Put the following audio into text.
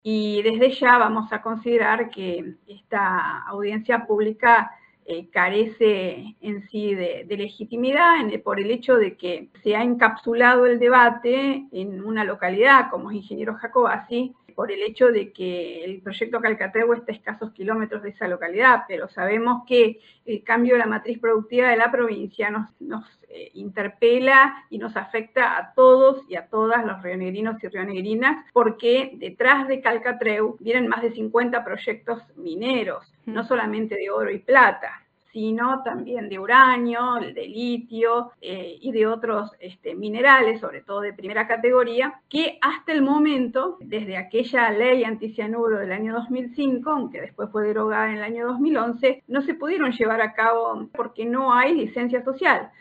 y desde ya vamos a considerar que esta audiencia pública carece en sí de legitimidad por el hecho de que se ha encapsulado el debate en una localidad como es Ingeniero Jacobacci, por el hecho de que el proyecto Calcatervo está a escasos kilómetros de esa localidad, pero sabemos que el cambio de la matriz productiva de la provincia nos interpela y nos afecta a todos y a todas los rionegrinos y rionegrinas, porque detrás de Calcatreu vienen más de 50 proyectos mineros, no solamente de oro y plata, sino también de uranio, de litio y de otros minerales, sobre todo de primera categoría, que hasta el momento, desde aquella ley anticianuro del año 2005, aunque después fue derogada en el año 2011, no se pudieron llevar a cabo porque no hay licencia social.